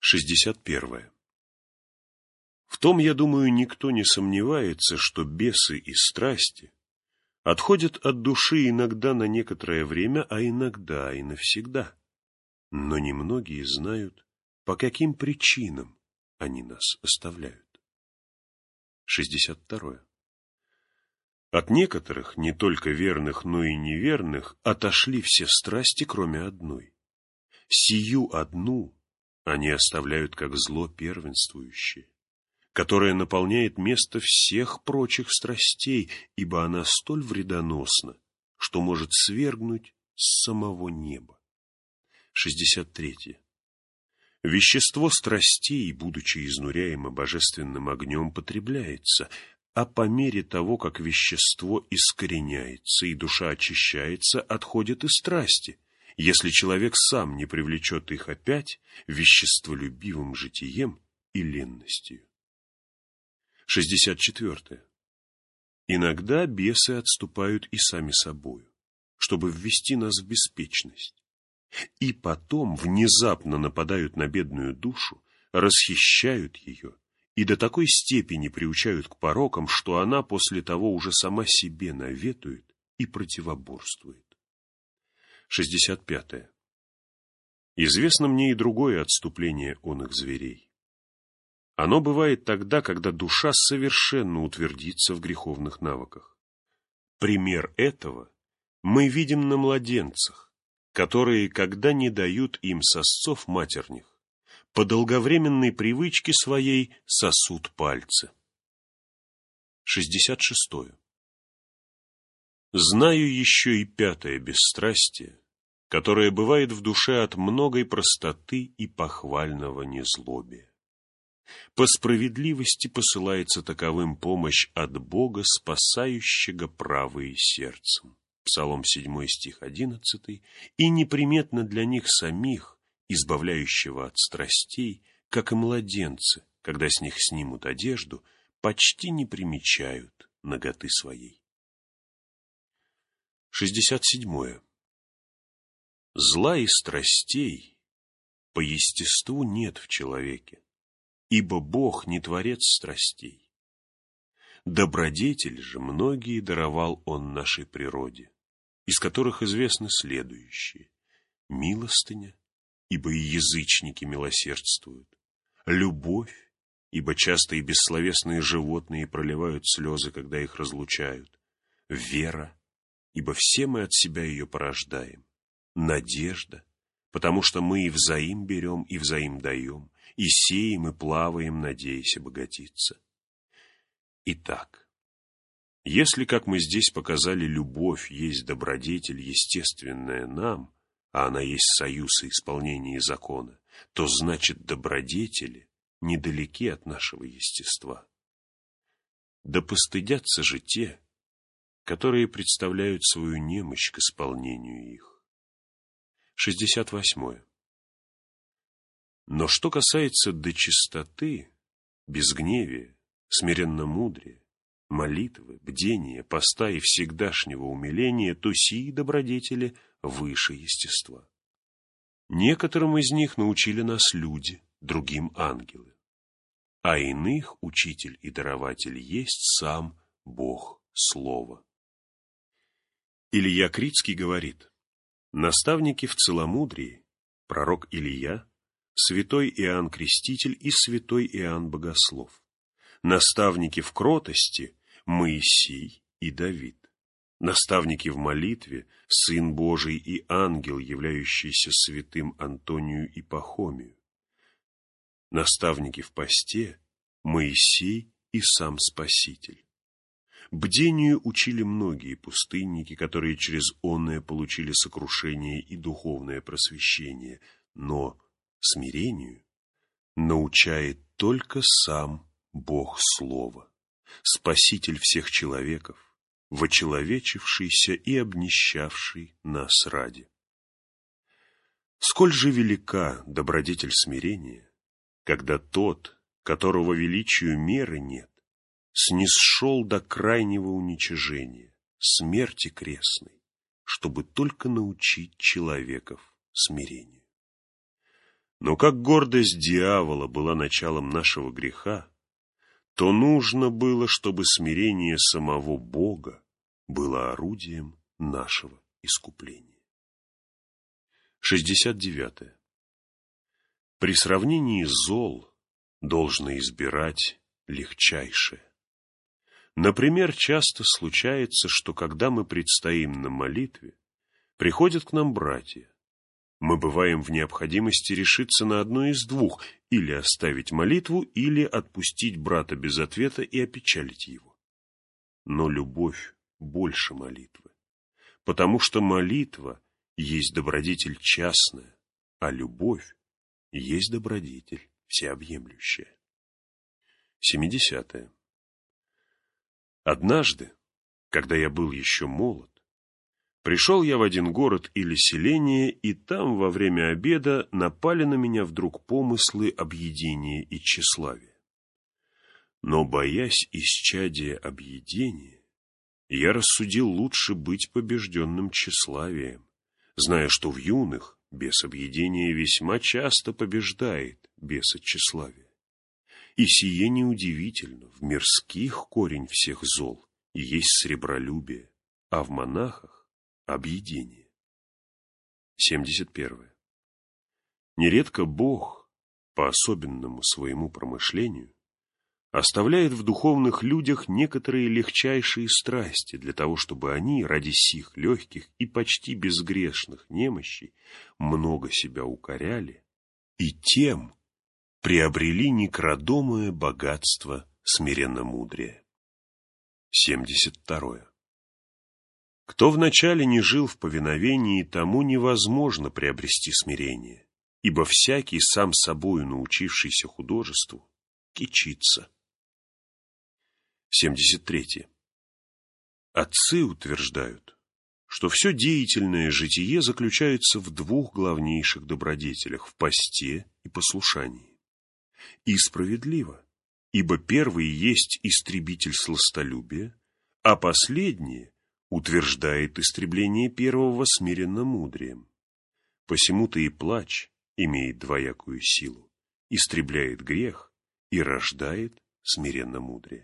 61. В том, я думаю, никто не сомневается, что бесы и страсти отходят от души иногда на некоторое время, а иногда и навсегда. Но немногие знают, по каким причинам они нас оставляют. 62. От некоторых, не только верных, но и неверных, отошли все страсти, кроме одной. Сию одну они оставляют как зло первенствующее, которое наполняет место всех прочих страстей, ибо она столь вредоносна, что может свергнуть с самого неба. 63. Вещество страстей, будучи изнуряемо божественным огнем, потребляется, а по мере того, как вещество искореняется и душа очищается, отходят и страсти, если человек сам не привлечет их опять веществолюбивым житием и ленностью. 64. Иногда бесы отступают и сами собою, чтобы ввести нас в беспечность, и потом внезапно нападают на бедную душу, расхищают ее и до такой степени приучают к порокам, что она после того уже сама себе наветует и противоборствует. 65. Известно мне и другое отступление оных зверей. Оно бывает тогда, когда душа совершенно утвердится в греховных навыках. Пример этого мы видим на младенцах, которые, когда не дают им сосцов матерних, по долговременной привычке своей сосут пальцы. 66. Знаю еще и пятое бесстрастие, которое бывает в душе от многой простоты и похвального незлобия. По справедливости посылается таковым помощь от Бога, спасающего правые сердцем. Псалом 7, стих 11, и неприметно для них самих, избавляющего от страстей, как и младенцы, когда с них снимут одежду, почти не примечают наготы своей. 67. Зла и страстей по естеству нет в человеке, ибо Бог не творец страстей. Добродетель же многие даровал Он нашей природе, из которых известны следующие: милостыня, ибо и язычники милосердствуют, любовь, ибо часто и бессловесные животные проливают слезы, когда их разлучают, вера, ибо все мы от себя ее порождаем, надежда, потому что мы и взаим берем, и взаим даем, и сеем, и плаваем, надеясь обогатиться. Итак, если, как мы здесь показали, любовь есть добродетель, естественная нам, а она есть союз и исполнение закона, то значит добродетели недалеки от нашего естества. Да постыдятся же те, которые представляют свою немощь к исполнению их. 68. Но что касается до чистоты, безгневия, смиренномудрия, молитвы, бдения, поста и всегдашнего умиления, то сии добродетели выше естества. Некоторым из них научили нас люди, другим ангелы, а иных учитель и дарователь есть сам Бог Слово. Илья Критский говорит: наставники в целомудрии, пророк Илия, святой Иоанн Креститель и святой Иоанн Богослов, наставники в кротости Моисей и Давид, наставники в молитве Сын Божий и ангел, являющийся святым Антонию и Пахомию, наставники в посте Моисей и сам Спаситель. Бдению учили многие пустынники, которые через онное получили сокрушение и духовное просвещение, но смирению научает только сам Бог Слова, Спаситель всех человеков, вочеловечившийся и обнищавший нас ради. Сколь же велика добродетель смирения, когда тот, которого величию меры нет, снисшел до крайнего уничижения, смерти крестной, чтобы только научить человеков смирению. Но как гордость дьявола была началом нашего греха, то нужно было, чтобы смирение самого Бога было орудием нашего искупления. 69. При сравнении зол должно избирать легчайшее. Например, часто случается, что когда мы предстоим на молитве, приходят к нам братья. Мы бываем в необходимости решиться на одно из двух: или оставить молитву, или отпустить брата без ответа и опечалить его. Но любовь больше молитвы, потому что молитва есть добродетель частная, а любовь есть добродетель всеобъемлющая. 70. Однажды, когда я был еще молод, пришел я в один город или селение, и там во время обеда напали на меня вдруг помыслы объедения и тщеславия. Но, боясь исчадия объедения, я рассудил лучше быть побежденным тщеславием, зная, что в юных бес объедения весьма часто побеждает беса тщеславия. И сие неудивительно: в мирских корень всех зол и есть сребролюбие, а в монахах — объедение. 71. Нередко Бог, по особенному своему промышлению, оставляет в духовных людях некоторые легчайшие страсти для того, чтобы они ради сих легких и почти безгрешных немощей много себя укоряли и тем приобрели некрадомое богатство смиренномудрия. 72. Кто вначале не жил в повиновении, тому невозможно приобрести смирение, ибо всякий, сам собою научившийся художеству, кичится. 73. Отцы утверждают, что все деятельное житие заключается в двух главнейших добродетелях — в посте и послушании. И справедливо, ибо первый есть истребитель сластолюбия, а последнее утверждает истребление первого смиренномудрием. Посему-то и плач имеет двоякую силу, истребляет грех и рождает смиренномудрие.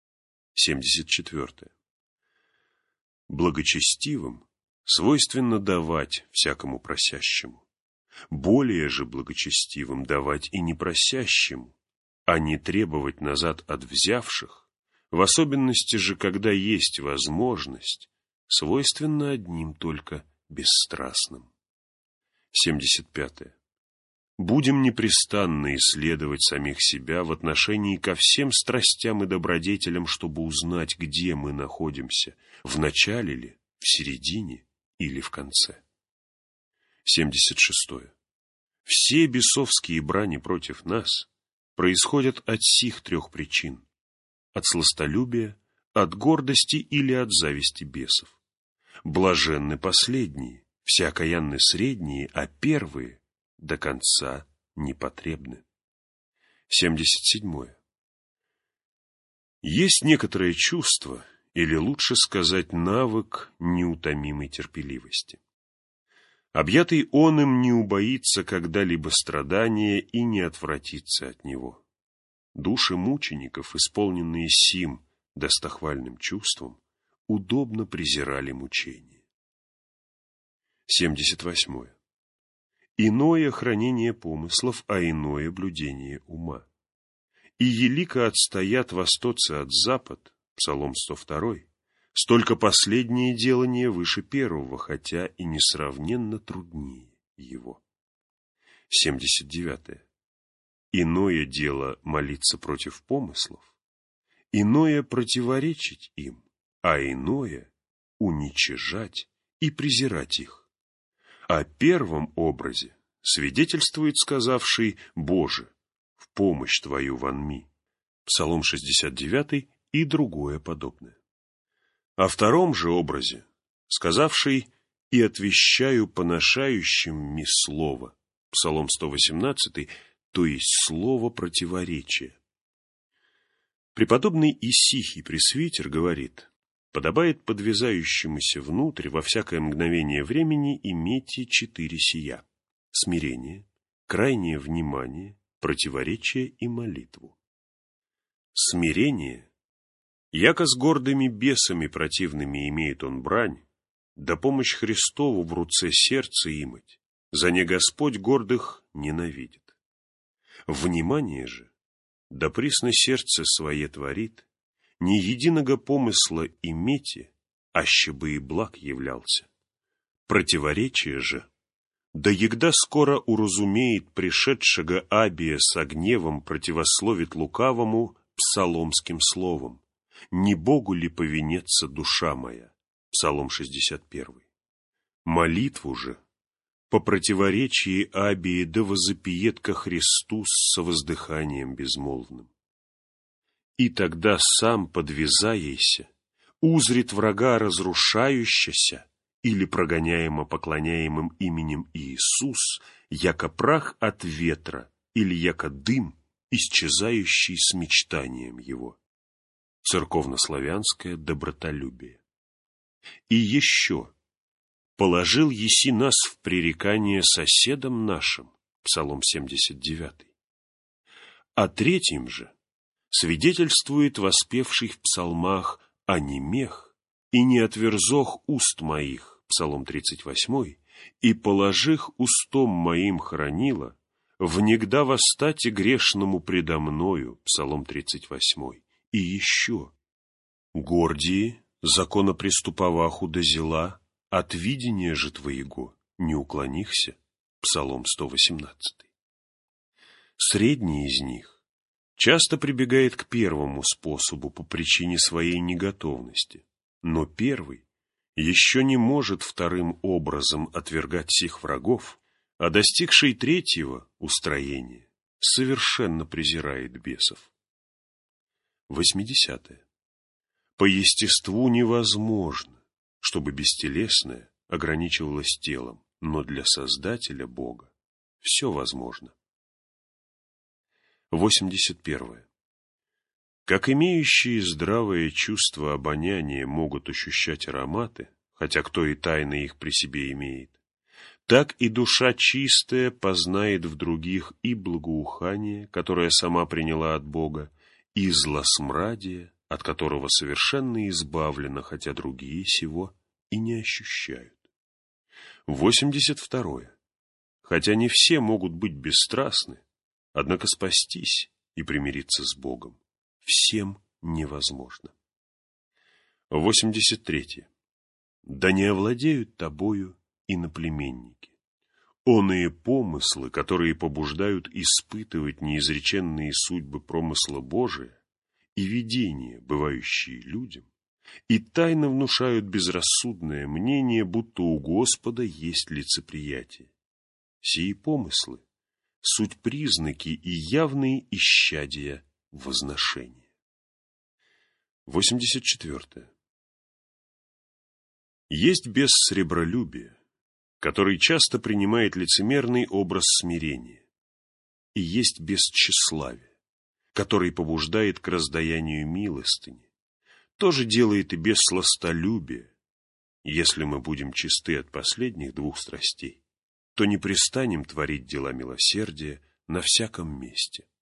74. Благочестивым свойственно давать всякому просящему. Более же благочестивым давать и непросящему, а не требовать назад от взявших, в особенности же, когда есть возможность, свойственно одним только бесстрастным. 75. Будем непрестанно исследовать самих себя в отношении ко всем страстям и добродетелям, чтобы узнать, где мы находимся, в начале ли, в середине или в конце. 76. Все бесовские брани против нас происходят от сих трех причин: от сластолюбия, от гордости или от зависти бесов. Блаженны последние, все окаянны средние, а первые до конца непотребны. 77. Есть некоторое чувство, или лучше сказать навык неутомимой терпеливости. Объятый он им не убоится когда-либо страдания и не отвратится от него. Души мучеников, исполненные сим достохвальным чувством, удобно презирали мучения. 78. Иное хранение помыслов, а иное блюдение ума. И елико отстоят востоцы от запад, Псалом 102, столько последнее делание выше первого, хотя и несравненно труднее его. 79. Иное дело молиться против помыслов, иное противоречить им, а иное уничижать и презирать их. О первом образе свидетельствует сказавший: «Боже, в помощь Твою вонми» Псалом 69 и другое подобное. О втором же образе сказавший: «И отвещаю поношающим ми слово» Псалом 118, то есть слово противоречия. Преподобный Исихий Пресвитер говорит: подобает подвязающемуся внутрь во всякое мгновение времени иметь 4 сия: смирение, крайнее внимание, противоречие и молитву. Смирение, яко с гордыми бесами противными имеет он брань, да помощь Христову в руце сердца имать, за не Господь гордых ненавидит. Внимание же, да присно сердце свое творит, не единого помысла имейте, аще бы и благ являлся. Противоречие же, да егда скоро уразумеет пришедшего Абия со гневом противословит лукавому псаломским словом. Не Богу ли повинется душа моя? Псалом 61. Молитву же, по противоречии Абии, да возопиет ко Христу со воздыханием безмолвным. И тогда сам, подвязаяйся, узрит врага разрушающийся или прогоняемо поклоняемым именем Иисус, яко прах от ветра или яко дым, исчезающий с мечтанием его. Церковнославянское добротолюбие. И еще, положил еси нас в пререкание соседам нашим, Псалом 79. А третьим же свидетельствует воспевший в псалмах «А не мех, и не отверзох уст моих», Псалом 38, «и положих устом моим хранила, внегда восстати грешному предо мною», Псалом 38, и еще «Гордии, законоприступоваху дозела, от видения же твоего не уклонихся», Псалом 118. Средний из них часто прибегает к первому способу по причине своей неготовности, но первый еще не может вторым образом отвергать сих врагов, а достигший третьего устроения совершенно презирает бесов. 80. По естеству невозможно, чтобы бестелесное ограничивалось телом, но для Создателя Бога все возможно. 81. Как имеющие здравое чувство обоняния могут ощущать ароматы, хотя кто и тайно их при себе имеет, так и душа чистая познает в других и благоухание, которое сама приняла от Бога, и злосмрадие, от которого совершенно избавлена, хотя другие сего и не ощущают. 82. Хотя не все могут быть бесстрастны, однако спастись и примириться с Богом всем невозможно. 83. Да не овладеют тобою иноплеменники. Оные помыслы, которые побуждают испытывать неизреченные судьбы промысла Божия, и видения, бывающие людям, и тайно внушают безрассудное мнение, будто у Господа есть лицеприятие. Сии помыслы — суть признаки и явные исчадия возношения. 84. Есть бес сребролюбия, который часто принимает лицемерный образ смирения, и есть бес тщеславия, который побуждает к раздаянию милостыни. То же делает и бес сластолюбия. Если мы будем чисты от последних двух страстей, то не престанем творить дела милосердия на всяком месте.